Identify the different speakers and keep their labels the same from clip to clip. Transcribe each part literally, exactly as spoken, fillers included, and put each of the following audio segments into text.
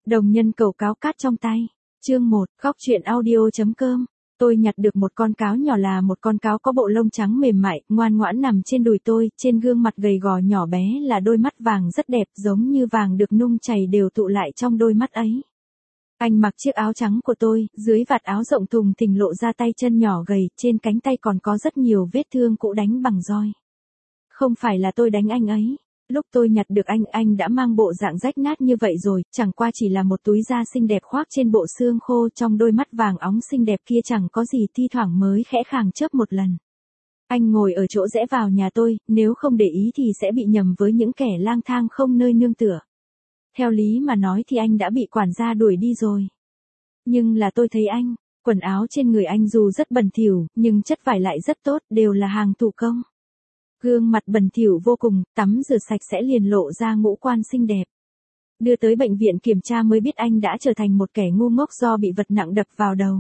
Speaker 1: Đồng nhân cầu cáo cát trong tay. Chương một, góc truyện audio.com. Tôi nhặt được một con cáo nhỏ, là một con cáo có bộ lông trắng mềm mại, ngoan ngoãn nằm trên đùi tôi, trên gương mặt gầy gò nhỏ bé là đôi mắt vàng rất đẹp, giống như vàng được nung chảy đều tụ lại trong đôi mắt ấy. Anh mặc chiếc áo trắng của tôi, dưới vạt áo rộng thùng thình lộ ra tay chân nhỏ gầy, trên cánh tay còn có rất nhiều vết thương cũ đánh bằng roi. Không phải là tôi đánh anh ấy. Lúc tôi nhặt được anh, anh đã mang bộ dạng rách nát như vậy rồi, chẳng qua chỉ là một túi da xinh đẹp khoác trên bộ xương khô, trong đôi mắt vàng óng xinh đẹp kia chẳng có gì, thi thoảng mới khẽ khàng chớp một lần. Anh ngồi ở chỗ rẽ vào nhà tôi, nếu không để ý thì sẽ bị nhầm với những kẻ lang thang không nơi nương tựa. Theo lý mà nói thì anh đã bị quản gia đuổi đi rồi. Nhưng là tôi thấy anh, quần áo trên người anh dù rất bẩn thỉu, nhưng chất vải lại rất tốt, đều là hàng thủ công. Gương mặt bẩn thỉu vô cùng, tắm rửa sạch sẽ liền lộ ra ngũ quan xinh đẹp. Đưa tới bệnh viện kiểm tra mới biết anh đã trở thành một kẻ ngu ngốc do bị vật nặng đập vào đầu.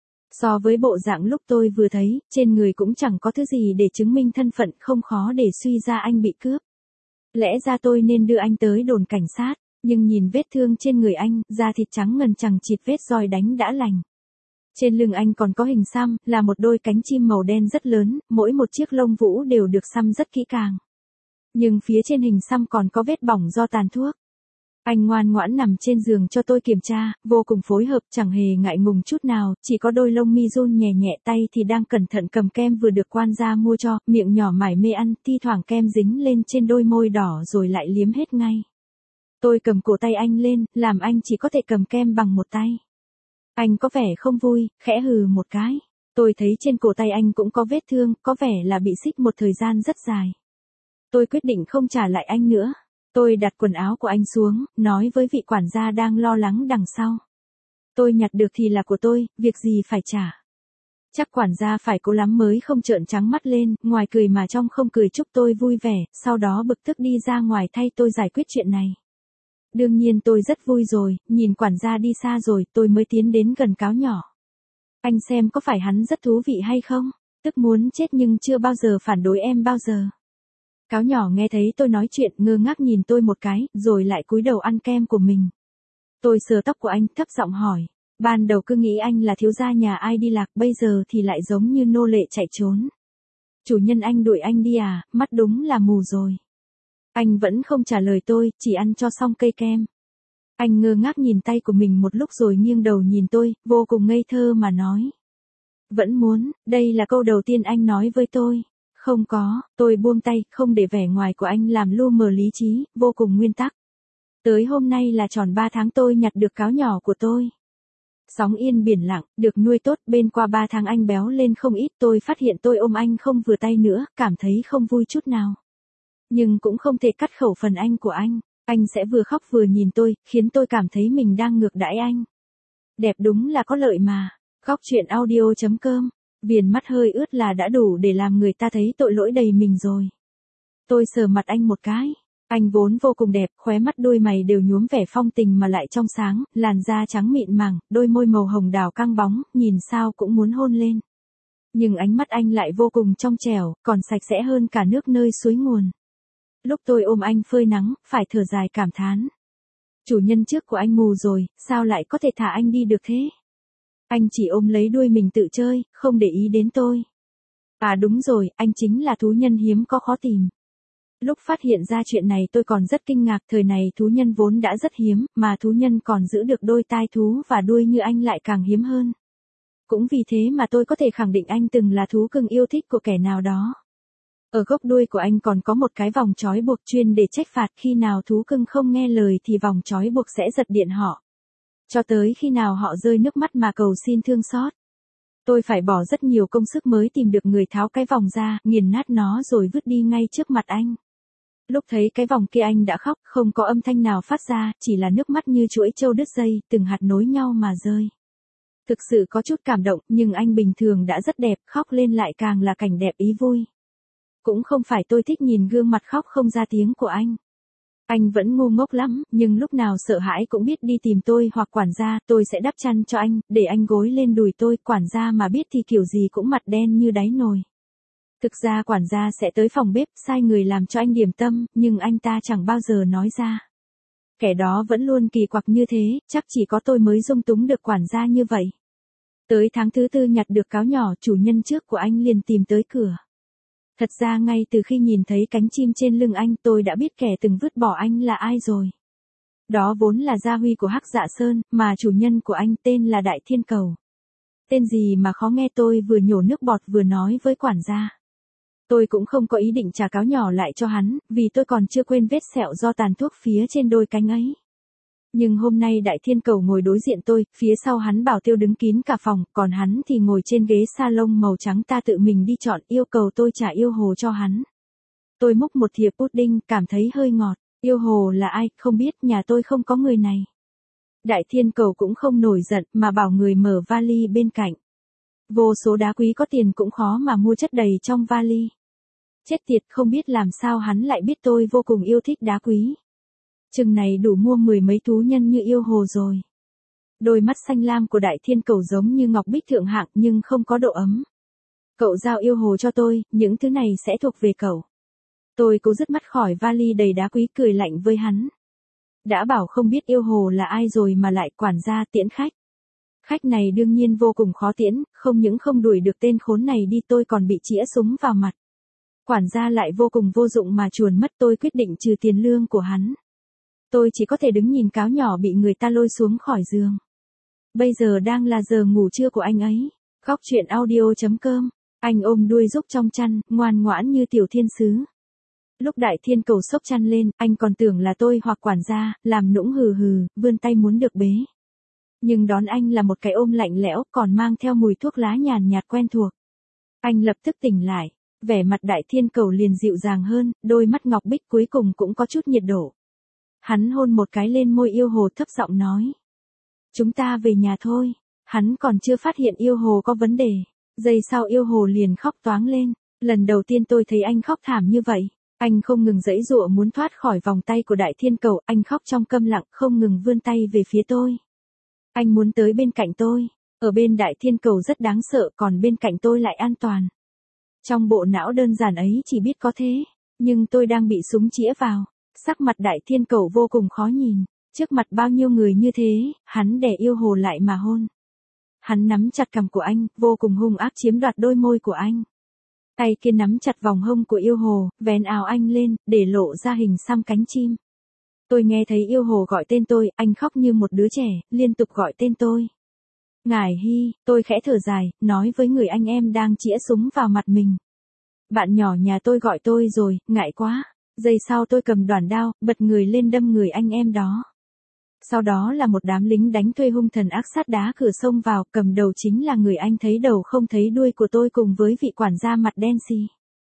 Speaker 1: So với bộ dạng lúc tôi vừa thấy, trên người cũng chẳng có thứ gì để chứng minh thân phận, không khó để suy ra anh bị cướp. Lẽ ra tôi nên đưa anh tới đồn cảnh sát, nhưng nhìn vết thương trên người anh, da thịt trắng ngần chẳng chịt vết roi đánh đã lành. Trên lưng anh còn có hình xăm, là một đôi cánh chim màu đen rất lớn, mỗi một chiếc lông vũ đều được xăm rất kỹ càng. Nhưng phía trên hình xăm còn có vết bỏng do tàn thuốc. Anh ngoan ngoãn nằm trên giường cho tôi kiểm tra, vô cùng phối hợp, chẳng hề ngại ngùng chút nào, chỉ có đôi lông mi run nhẹ nhẹ, tay thì đang cẩn thận cầm kem vừa được quan gia mua cho, miệng nhỏ mải mê ăn, thi thoảng kem dính lên trên đôi môi đỏ rồi lại liếm hết ngay. Tôi cầm cổ tay anh lên, làm anh chỉ có thể cầm kem bằng một tay. Anh có vẻ không vui, khẽ hừ một cái. Tôi thấy trên cổ tay anh cũng có vết thương, có vẻ là bị xích một thời gian rất dài. Tôi quyết định không trả lại anh nữa. Tôi đặt quần áo của anh xuống, nói với vị quản gia đang lo lắng đằng sau. Tôi nhặt được thì là của tôi, việc gì phải trả. Chắc quản gia phải cố lắm mới không trợn trắng mắt lên, ngoài cười mà trong không cười, chúc tôi vui vẻ, sau đó bực tức đi ra ngoài thay tôi giải quyết chuyện này. Đương nhiên tôi rất vui rồi, nhìn quản gia đi xa rồi, tôi mới tiến đến gần cáo nhỏ. Anh xem có phải hắn rất thú vị hay không? Tức muốn chết nhưng chưa bao giờ phản đối em bao giờ. Cáo nhỏ nghe thấy tôi nói chuyện, ngơ ngác nhìn tôi một cái, rồi lại cúi đầu ăn kem của mình. Tôi sờ tóc của anh, thấp giọng hỏi. Ban đầu cứ nghĩ anh là thiếu gia nhà ai đi lạc, bây giờ thì lại giống như nô lệ chạy trốn. Chủ nhân anh đuổi anh đi à, mắt đúng là mù rồi. Anh vẫn không trả lời tôi, chỉ ăn cho xong cây kem. Anh ngơ ngác nhìn tay của mình một lúc rồi nghiêng đầu nhìn tôi, vô cùng ngây thơ mà nói. Vẫn muốn, đây là câu đầu tiên anh nói với tôi. Không có, tôi buông tay, không để vẻ ngoài của anh làm lu mờ lý trí, vô cùng nguyên tắc. Tới hôm nay là tròn ba tháng tôi nhặt được cáo nhỏ của tôi. Sóng yên biển lặng, được nuôi tốt, bên qua ba tháng anh béo lên không ít, tôi phát hiện tôi ôm anh không vừa tay nữa, cảm thấy không vui chút nào. Nhưng cũng không thể cắt khẩu phần anh của anh, anh sẽ vừa khóc vừa nhìn tôi, khiến tôi cảm thấy mình đang ngược đãi anh. Đẹp đúng là có lợi mà. Góc truyện audio.com. Viền mắt hơi ướt là đã đủ để làm người ta thấy tội lỗi đầy mình rồi. Tôi sờ mặt anh một cái. Anh vốn vô cùng đẹp, khóe mắt đôi mày đều nhuốm vẻ phong tình mà lại trong sáng, làn da trắng mịn màng, đôi môi màu hồng đào căng bóng, nhìn sao cũng muốn hôn lên. Nhưng ánh mắt anh lại vô cùng trong trẻo, còn sạch sẽ hơn cả nước nơi suối nguồn. Lúc tôi ôm anh phơi nắng, phải thở dài cảm thán. Chủ nhân trước của anh mù rồi, sao lại có thể thả anh đi được thế? Anh chỉ ôm lấy đuôi mình tự chơi, không để ý đến tôi. À đúng rồi, anh chính là thú nhân hiếm có khó tìm. Lúc phát hiện ra chuyện này tôi còn rất kinh ngạc, thời này thú nhân vốn đã rất hiếm, mà thú nhân còn giữ được đôi tai thú và đuôi như anh lại càng hiếm hơn. Cũng vì thế mà tôi có thể khẳng định anh từng là thú cưng yêu thích của kẻ nào đó. Ở gốc đuôi của anh còn có một cái vòng trói buộc chuyên để trách phạt, khi nào thú cưng không nghe lời thì vòng trói buộc sẽ giật điện họ. Cho tới khi nào họ rơi nước mắt mà cầu xin thương xót. Tôi phải bỏ rất nhiều công sức mới tìm được người tháo cái vòng ra, nghiền nát nó rồi vứt đi ngay trước mặt anh. Lúc thấy cái vòng kia anh đã khóc, không có âm thanh nào phát ra, chỉ là nước mắt như chuỗi trâu đứt dây, từng hạt nối nhau mà rơi. Thực sự có chút cảm động, nhưng anh bình thường đã rất đẹp, khóc lên lại càng là cảnh đẹp ý vui. Cũng không phải tôi thích nhìn gương mặt khóc không ra tiếng của anh. Anh vẫn ngu ngốc lắm, nhưng lúc nào sợ hãi cũng biết đi tìm tôi hoặc quản gia, tôi sẽ đắp chăn cho anh, để anh gối lên đùi tôi, quản gia mà biết thì kiểu gì cũng mặt đen như đáy nồi. Thực ra quản gia sẽ tới phòng bếp, sai người làm cho anh điểm tâm, nhưng anh ta chẳng bao giờ nói ra. Kẻ đó vẫn luôn kỳ quặc như thế, chắc chỉ có tôi mới dung túng được quản gia như vậy. Tới tháng thứ tư nhặt được cáo nhỏ, chủ nhân trước của anh liền tìm tới cửa. Thật ra ngay từ khi nhìn thấy cánh chim trên lưng anh, tôi đã biết kẻ từng vứt bỏ anh là ai rồi. Đó vốn là gia huy của Hắc Dạ Sơn, mà chủ nhân của anh tên là Đại Thiên Cầu. Tên gì mà khó nghe, tôi vừa nhổ nước bọt vừa nói với quản gia. Tôi cũng không có ý định trả cáo nhỏ lại cho hắn, vì tôi còn chưa quên vết sẹo do tàn thuốc phía trên đôi cánh ấy. Nhưng hôm nay Đại Thiên Cầu ngồi đối diện tôi, phía sau hắn Bảo Tiêu đứng kín cả phòng, còn hắn thì ngồi trên ghế salon màu trắng, ta tự mình đi chọn, yêu cầu tôi trả yêu hồ cho hắn. Tôi múc một thìa pudding, cảm thấy hơi ngọt. Yêu hồ là ai, không biết, nhà tôi không có người này. Đại Thiên Cầu cũng không nổi giận, mà bảo người mở vali bên cạnh. Vô số đá quý có tiền cũng khó mà mua chất đầy trong vali. Chết tiệt, không biết làm sao hắn lại biết tôi vô cùng yêu thích đá quý. Chừng này đủ mua mười mấy thú nhân như yêu hồ rồi. Đôi mắt xanh lam của Đại Thiên Cầu giống như ngọc bích thượng hạng nhưng không có độ ấm. Cậu giao yêu hồ cho tôi, những thứ này sẽ thuộc về cậu. Tôi cố dứt mắt khỏi vali đầy đá quý, cười lạnh với hắn. Đã bảo không biết yêu hồ là ai rồi mà lại quản gia tiễn khách. Khách này đương nhiên vô cùng khó tiễn, không những không đuổi được tên khốn này đi, tôi còn bị chĩa súng vào mặt. Quản gia lại vô cùng vô dụng mà chuồn mất, tôi quyết định trừ tiền lương của hắn. Tôi chỉ có thể đứng nhìn cáo nhỏ bị người ta lôi xuống khỏi giường. Bây giờ đang là giờ ngủ trưa của anh ấy. Góc truyện audio chấm com. Anh ôm đuôi rúc trong chăn, ngoan ngoãn như tiểu thiên sứ. Lúc Đại Thiên Cầu xốc chăn lên, anh còn tưởng là tôi hoặc quản gia, làm nũng hừ hừ, vươn tay muốn được bế. Nhưng đón anh là một cái ôm lạnh lẽo, còn mang theo mùi thuốc lá nhàn nhạt quen thuộc. Anh lập tức tỉnh lại, vẻ mặt Đại Thiên Cầu liền dịu dàng hơn, đôi mắt ngọc bích cuối cùng cũng có chút nhiệt độ. Hắn hôn một cái lên môi yêu hồ, thấp giọng nói. Chúng ta về nhà thôi. Hắn còn chưa phát hiện yêu hồ có vấn đề. Giây sau yêu hồ liền khóc toáng lên. Lần đầu tiên tôi thấy anh khóc thảm như vậy. Anh không ngừng giãy giụa muốn thoát khỏi vòng tay của Đại Thiên Cầu, anh khóc trong câm lặng, không ngừng vươn tay về phía tôi. Anh muốn tới bên cạnh tôi. Ở bên Đại Thiên Cầu rất đáng sợ, còn bên cạnh tôi lại an toàn. Trong bộ não đơn giản ấy chỉ biết có thế. Nhưng tôi đang bị súng chĩa vào. Sắc mặt Đại Thiên Cầu vô cùng khó nhìn. Trước mặt bao nhiêu người như thế, hắn đè yêu hồ lại mà hôn. Hắn nắm chặt cằm của anh, vô cùng hung ác chiếm đoạt đôi môi của anh. Tay kia nắm chặt vòng hông của yêu hồ, vén áo anh lên, để lộ ra hình xăm cánh chim. Tôi nghe thấy yêu hồ gọi tên tôi, anh khóc như một đứa trẻ, liên tục gọi tên tôi. Ngải Hy, tôi khẽ thở dài, nói với người anh em đang chĩa súng vào mặt mình. Bạn nhỏ nhà tôi gọi tôi rồi, ngại quá. Giây sau tôi cầm đoản đao, bật người lên đâm người anh em đó. Sau đó là một đám lính đánh thuê hung thần ác sát đá cửa sông vào, cầm đầu chính là người anh thấy đầu không thấy đuôi của tôi cùng với vị quản gia mặt đen xì.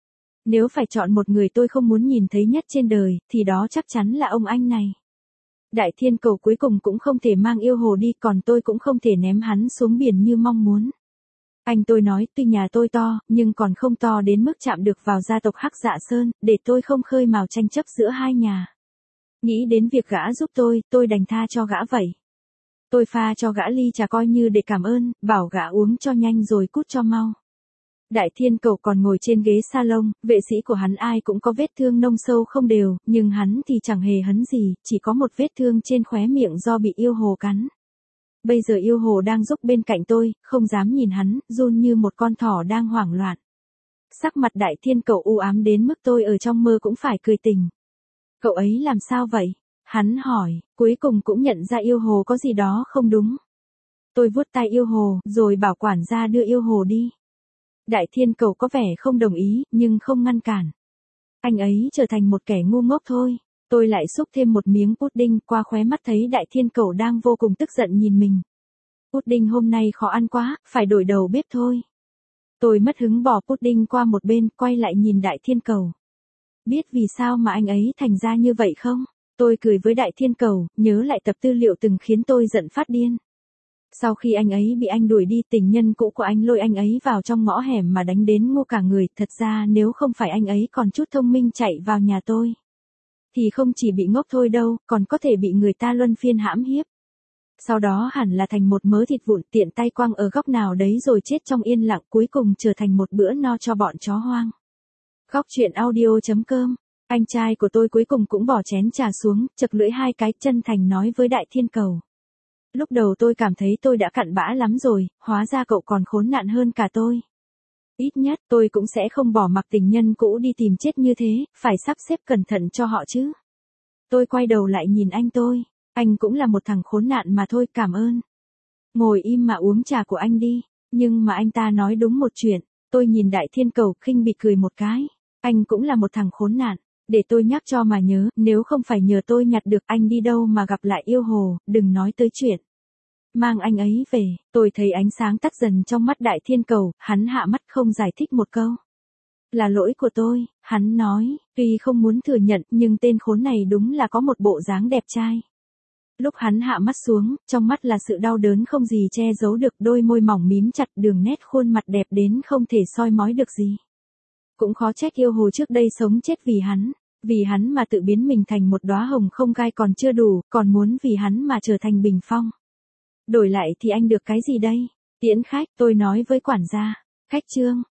Speaker 1: Nếu phải chọn một người tôi không muốn nhìn thấy nhất trên đời, thì đó chắc chắn là ông anh này. Đại Thiên Cầu cuối cùng cũng không thể mang yêu hồ đi, còn tôi cũng không thể ném hắn xuống biển như mong muốn. Anh tôi nói, tuy nhà tôi to, nhưng còn không to đến mức chạm được vào gia tộc Hắc Dạ Sơn, để tôi không khơi mào tranh chấp giữa hai nhà. Nghĩ đến việc gã giúp tôi, tôi đành tha cho gã vậy. Tôi pha cho gã ly trà coi như để cảm ơn, bảo gã uống cho nhanh rồi cút cho mau. Đại Thiên Cầu còn ngồi trên ghế salon, vệ sĩ của hắn ai cũng có vết thương nông sâu không đều, nhưng hắn thì chẳng hề hấn gì, chỉ có một vết thương trên khóe miệng do bị yêu hồ cắn. Bây giờ yêu hồ đang giúp bên cạnh tôi, không dám nhìn hắn, run như một con thỏ đang hoảng loạn. Sắc mặt Đại Thiên Cầu u ám đến mức tôi ở trong mơ cũng phải cười tình. Cậu ấy làm sao vậy? Hắn hỏi, cuối cùng cũng nhận ra yêu hồ có gì đó không đúng. Tôi vuốt tay yêu hồ, rồi bảo quản gia đưa yêu hồ đi. Đại Thiên Cầu có vẻ không đồng ý, nhưng không ngăn cản. Anh ấy trở thành một kẻ ngu ngốc thôi. Tôi lại xúc thêm một miếng pudding, qua khóe mắt thấy Đại Thiên Cầu đang vô cùng tức giận nhìn mình. Pudding hôm nay khó ăn quá, phải đổi đầu bếp thôi. Tôi mất hứng bỏ pudding qua một bên, quay lại nhìn Đại Thiên Cầu. Biết vì sao mà anh ấy thành ra như vậy không? Tôi cười với Đại Thiên Cầu, nhớ lại tập tư liệu từng khiến tôi giận phát điên. Sau khi anh ấy bị anh đuổi đi, tình nhân cũ của anh lôi anh ấy vào trong ngõ hẻm mà đánh đến ngu cả người. Thật ra nếu không phải anh ấy còn chút thông minh chạy vào nhà tôi, thì không chỉ bị ngốc thôi đâu, còn có thể bị người ta luân phiên hãm hiếp. Sau đó hẳn là thành một mớ thịt vụn tiện tay quăng ở góc nào đấy rồi chết trong yên lặng, cuối cùng trở thành một bữa no cho bọn chó hoang. Góc truyện audio chấm com Anh trai của tôi cuối cùng cũng bỏ chén trà xuống, chật lưỡi hai cái, chân thành nói với Đại Thiên Cầu. Lúc đầu tôi cảm thấy tôi đã cặn bã lắm rồi, hóa ra cậu còn khốn nạn hơn cả tôi. Ít nhất tôi cũng sẽ không bỏ mặc tình nhân cũ đi tìm chết như thế, phải sắp xếp cẩn thận cho họ chứ. Tôi quay đầu lại nhìn anh tôi, anh cũng là một thằng khốn nạn mà thôi, cảm ơn. Ngồi im mà uống trà của anh đi, nhưng mà anh ta nói đúng một chuyện, tôi nhìn Đại Thiên Cầu khinh bỉ cười một cái. Anh cũng là một thằng khốn nạn, để tôi nhắc cho mà nhớ, nếu không phải nhờ tôi nhặt được anh đi đâu mà gặp lại yêu hồ, đừng nói tới chuyện mang anh ấy về. Tôi thấy ánh sáng tắt dần trong mắt Đại Thiên Cầu, hắn hạ mắt không giải thích một câu. Là lỗi của tôi, hắn nói, tuy không muốn thừa nhận nhưng tên khốn này đúng là có một bộ dáng đẹp trai. Lúc hắn hạ mắt xuống, trong mắt là sự đau đớn không gì che giấu được, đôi môi mỏng mím chặt, đường nét khuôn mặt đẹp đến không thể soi mói được gì. Cũng khó trách yêu hồ trước đây sống chết vì hắn, vì hắn mà tự biến mình thành một đóa hồng không gai còn chưa đủ, còn muốn vì hắn mà trở thành bình phong. Đổi lại thì anh được cái gì đây? Tiễn khách, tôi nói với quản gia. Khách Trương.